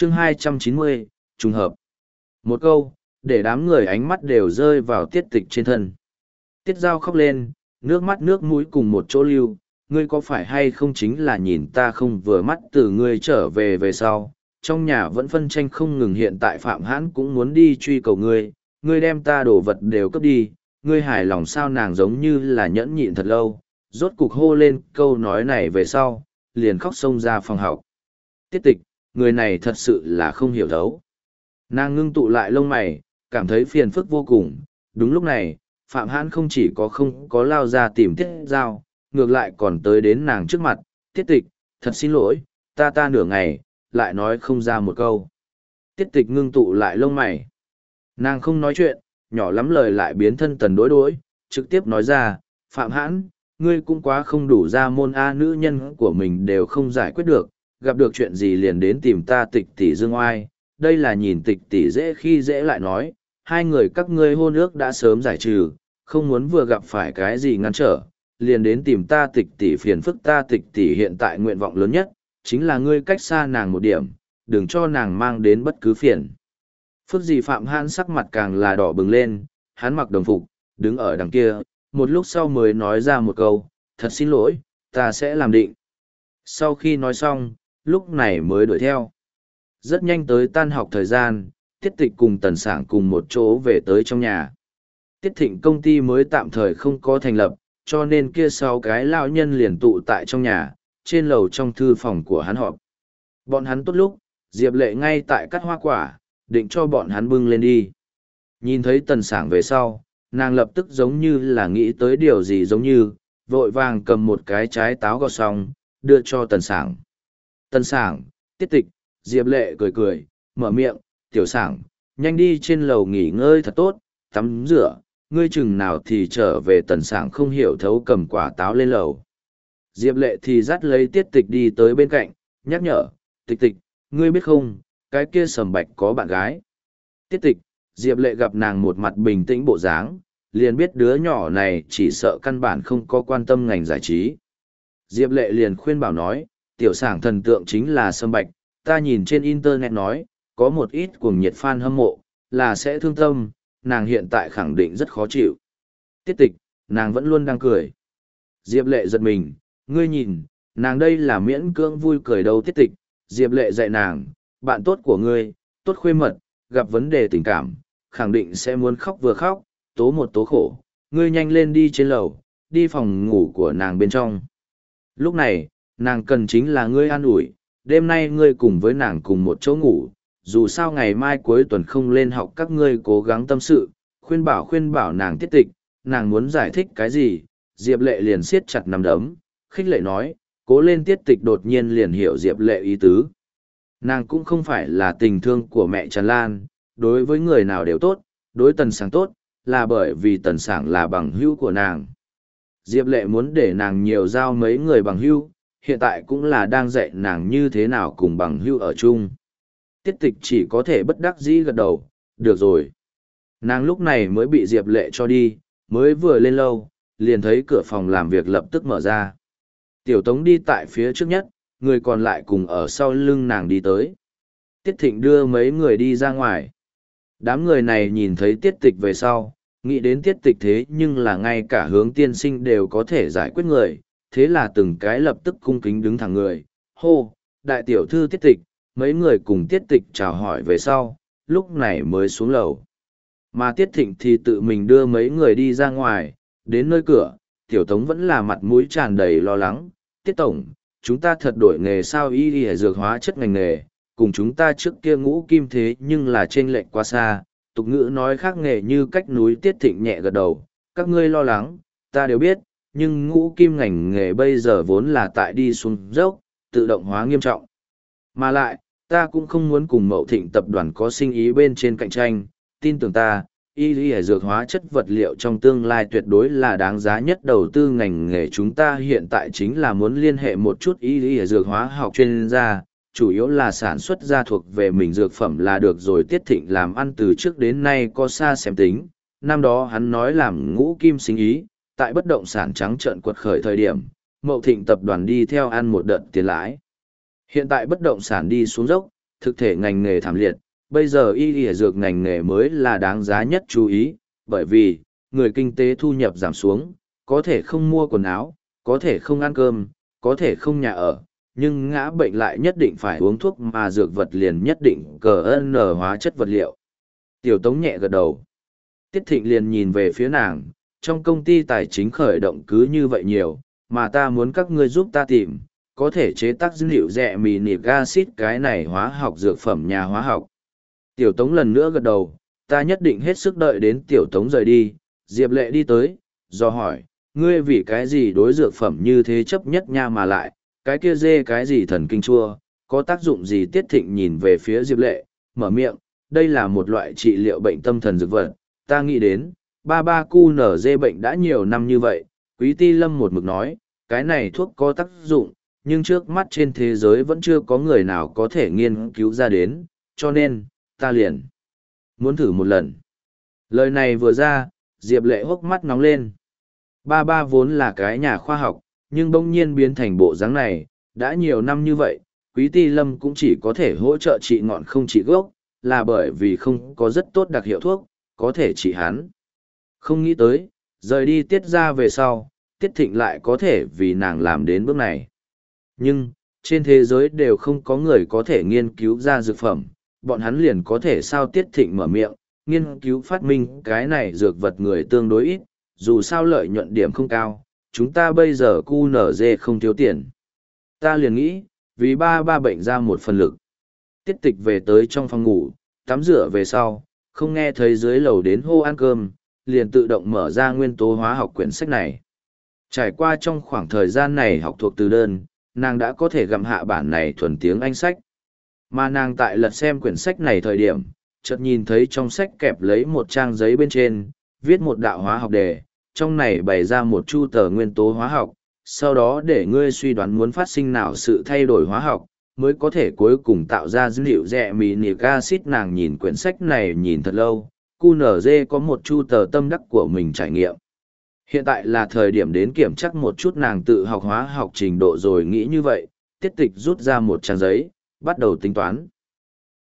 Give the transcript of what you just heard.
Chương 290, trùng hợp. Một câu, để đám người ánh mắt đều rơi vào Tiết Tịch trên thân. Tiết Giao khóc lên, nước mắt nước mũi cùng một chỗ lưu, ngươi có phải hay không chính là nhìn ta không vừa mắt từ ngươi trở về về sau. Trong nhà vẫn phân tranh không ngừng, hiện tại Phạm Hãn cũng muốn đi truy cầu ngươi đem ta đồ vật đều cướp đi, ngươi hài lòng sao? Nàng giống như là nhẫn nhịn thật lâu, rốt cục hô lên câu nói này về sau, liền khóc xông ra phòng học. Tiết Tịch, người này thật sự là không hiểu thấu. Nàng ngưng tụ lại lông mày, cảm thấy phiền phức vô cùng. Đúng lúc này, Phạm Hãn không chỉ có không có lao ra tìm Tiết Giao, ngược lại còn tới đến nàng trước mặt. Tiết Tịch, thật xin lỗi, ta nửa ngày, lại nói không ra một câu. Tiết Tịch ngưng tụ lại lông mày. Nàng không nói chuyện, nhỏ lắm lời lại biến thân tần đối, trực tiếp nói ra, Phạm Hãn, ngươi cũng quá không đủ ra môn A, nữ nhân của mình đều không giải quyết được, gặp được chuyện gì liền đến tìm ta Tịch tỷ dương oai, đây là nhìn Tịch tỷ dễ khi dễ lại nói, hai người các ngươi hôn ước đã sớm giải trừ, không muốn vừa gặp phải cái gì ngăn trở, liền đến tìm ta Tịch tỷ phiền phức. Ta Tịch tỷ hiện tại nguyện vọng lớn nhất, chính là ngươi cách xa nàng một điểm, đừng cho nàng mang đến bất cứ phiền phức gì. Phạm Hãn sắc mặt càng là đỏ bừng lên, hắn mặc đồng phục, đứng ở đằng kia, một lúc sau mới nói ra một câu, thật xin lỗi, ta sẽ làm định. Sau khi nói xong, lúc này mới đuổi theo. Rất nhanh tới tan học thời gian, Tiết Tịch cùng Tần Sảng cùng một chỗ về tới trong nhà. Tiết Thịnh công ty mới tạm thời không có thành lập, cho nên kia 6 cái lão nhân liền tụ tại trong nhà, trên lầu trong thư phòng của hắn họp. Bọn hắn tốt lúc, Diệp Lệ ngay tại cắt hoa quả, định cho bọn hắn bưng lên đi. Nhìn thấy Tần Sảng về sau, nàng lập tức giống như là nghĩ tới điều gì giống như, vội vàng cầm một cái trái táo gọt xong, đưa cho Tần Sảng. Tần Sảng, Tiết Tịch, Diệp Lệ cười cười, mở miệng, Tiểu Sảng, nhanh đi trên lầu nghỉ ngơi thật tốt, tắm rửa, ngươi chừng nào thì trở về. Tần Sảng không hiểu thấu cầm quả táo lên lầu. Diệp Lệ thì dắt lấy Tiết Tịch đi tới bên cạnh, nhắc nhở, Tịch Tịch, ngươi biết không, cái kia Sầm Bạch có bạn gái. Tiết Tịch, Diệp Lệ gặp nàng một mặt bình tĩnh bộ dáng, liền biết đứa nhỏ này chỉ sợ căn bản không có quan tâm ngành giải trí. Diệp Lệ liền khuyên bảo nói, Tiểu Sảng thần tượng chính là Sầm Bạch, ta nhìn trên internet nói, có một ít cuồng nhiệt fan hâm mộ, là sẽ thương tâm, nàng hiện tại khẳng định rất khó chịu. Tiết Tịch, nàng vẫn luôn đang cười. Diệp Lệ giật mình, ngươi nhìn, nàng đây là miễn cưỡng vui cười đâu. Tiết Tịch, Diệp Lệ dạy nàng, bạn tốt của ngươi, tốt khuê mật, gặp vấn đề tình cảm, khẳng định sẽ muốn khóc vừa khóc, tố một tố khổ, ngươi nhanh lên đi trên lầu, đi phòng ngủ của nàng bên trong. Lúc này, nàng cần chính là ngươi an ủi, đêm nay ngươi cùng với nàng cùng một chỗ ngủ, dù sao ngày mai cuối tuần không lên học, các ngươi cố gắng tâm sự, khuyên bảo nàng. Tiết Tịch, nàng muốn giải thích cái gì, Diệp Lệ liền siết chặt nắm đấm, khích lệ nói, cố lên. Tiết Tịch đột nhiên liền hiểu Diệp Lệ ý tứ. Nàng cũng không phải là tình thương của mẹ Trần Lan, đối với người nào đều tốt, đối Tần Sảng tốt, là bởi vì Tần Sảng là bằng hữu của nàng. Diệp Lệ muốn để nàng nhiều giao mấy người bằng hữu, hiện tại cũng là đang dạy nàng như thế nào cùng bằng hữu ở chung. Tiết Tịch chỉ có thể bất đắc dĩ gật đầu, được rồi. Nàng lúc này mới bị Diệp Lệ cho đi, mới vừa lên lâu, liền thấy cửa phòng làm việc lập tức mở ra. Tiểu Tống đi tại phía trước nhất, người còn lại cùng ở sau lưng nàng đi tới. Tiết Thịnh đưa mấy người đi ra ngoài. Đám người này nhìn thấy Tiết Tịch về sau, nghĩ đến Tiết Tịch thế nhưng là ngay cả Hướng tiên sinh đều có thể giải quyết người, thế là từng cái lập tức cung kính đứng thẳng người. Hô, đại tiểu thư Tiết Tịch, mấy người cùng Tiết Tịch chào hỏi về sau, lúc này mới xuống lầu. Mà Tiết Thịnh thì tự mình đưa mấy người đi ra ngoài, đến nơi cửa, Tiểu Tống vẫn là mặt mũi tràn đầy lo lắng. Tiết Tổng, chúng ta thật đổi nghề sao? Y y dược hóa chất ngành nghề, cùng chúng ta trước kia Ngũ Kim thế nhưng là chênh lệch quá xa, tục ngữ nói khác nghề như cách núi. Tiết Thịnh nhẹ gật đầu, các ngươi lo lắng, ta đều biết, nhưng Ngũ Kim ngành nghề bây giờ vốn là tại đi xuống dốc, tự động hóa nghiêm trọng. Mà lại, ta cũng không muốn cùng Mậu Thịnh tập đoàn có sinh ý bên trên cạnh tranh, tin tưởng ta, y lý dược hóa chất vật liệu trong tương lai tuyệt đối là đáng giá nhất đầu tư ngành nghề. Chúng ta hiện tại chính là muốn liên hệ một chút y lý dược hóa học chuyên gia, chủ yếu là sản xuất ra thuộc về mình dược phẩm là được rồi. Tiết Thịnh làm ăn từ trước đến nay có xa xem tính, năm đó hắn nói làm Ngũ Kim sinh ý, tại bất động sản trắng trợn quật khởi thời điểm, Mậu Thịnh tập đoàn đi theo ăn một đợt tiền lãi. Hiện tại bất động sản đi xuống dốc, Thực thể ngành nghề thảm liệt, bây giờ y y dược ngành nghề mới là đáng giá nhất chú ý, bởi vì, người kinh tế thu nhập giảm xuống, có thể không mua quần áo, có thể không ăn cơm, có thể không nhà ở, nhưng ngã bệnh lại nhất định phải uống thuốc mà dược vật liền nhất định CN hóa chất vật liệu. Tiểu Tống nhẹ gật đầu. Tiết Thịnh liền nhìn về phía nàng, trong công ty tài chính khởi động cứ như vậy nhiều, mà ta muốn các ngươi giúp ta tìm, có thể chế tác dữ liệu rẻ mì nịp acid cái này hóa học dược phẩm nhà hóa học. Tiểu Tống lần nữa gật đầu, ta nhất định hết sức đợi đến Tiểu Tống rời đi, Diệp Lệ đi tới, do hỏi, ngươi vì cái gì đối dược phẩm như thế chấp nhất nha mà lại, cái kia dê cái gì thần kinh chua, có tác dụng gì? Tiết Thịnh nhìn về phía Diệp Lệ, mở miệng, đây là một loại trị liệu bệnh tâm thần dược vật, ta nghĩ đến, ba cu nở dê bệnh đã nhiều năm như vậy, Quý Ti Lâm một mực nói, cái này thuốc có tác dụng, nhưng trước mắt trên thế giới vẫn chưa có người nào có thể nghiên cứu ra đến, cho nên, ta liền muốn thử một lần. Lời này vừa ra, Diệp Lệ hốc mắt nóng lên. Ba vốn là cái nhà khoa học, nhưng bỗng nhiên biến thành bộ dáng này, đã nhiều năm như vậy, Quý Ti Lâm cũng chỉ có thể hỗ trợ trị ngọn không trị gốc, là bởi vì không có rất tốt đặc hiệu thuốc, có thể trị hắn. Không nghĩ tới, rời đi Tiết ra về sau, Tiết Thịnh lại có thể vì nàng làm đến bước này. Nhưng, trên thế giới đều không có người có thể nghiên cứu ra dược phẩm, bọn hắn liền có thể sao? Tiết Thịnh mở miệng, nghiên cứu phát minh cái này dược vật người tương đối ít, dù sao lợi nhuận điểm không cao, chúng ta bây giờ QNZ không thiếu tiền. Ta liền nghĩ, vì ba bệnh ra một phần lực. Tiết Tịch về tới trong phòng ngủ, tắm rửa về sau, không nghe thấy dưới lầu đến hô ăn cơm, liền tự động mở ra nguyên tố hóa học quyển sách này. Trải qua trong khoảng thời gian này học thuộc từ đơn, nàng đã có thể gặm hạ bản này thuần tiếng Anh sách. Mà nàng tại lật xem quyển sách này thời điểm, chợt nhìn thấy trong sách kẹp lấy một trang giấy bên trên, viết một đạo hóa học đề, trong này bày ra một chu tờ nguyên tố hóa học, sau đó để ngươi suy đoán muốn phát sinh nào sự thay đổi hóa học, mới có thể cuối cùng tạo ra dữ liệu rẻ mì nịp acid. Nàng nhìn quyển sách này nhìn thật lâu, QNZ có một chu tờ tâm đắc của mình trải nghiệm. Hiện tại là thời điểm đến kiểm chắc một chút nàng tự học hóa học trình độ rồi, nghĩ như vậy, Tiết Tịch rút ra một trang giấy, bắt đầu tính toán.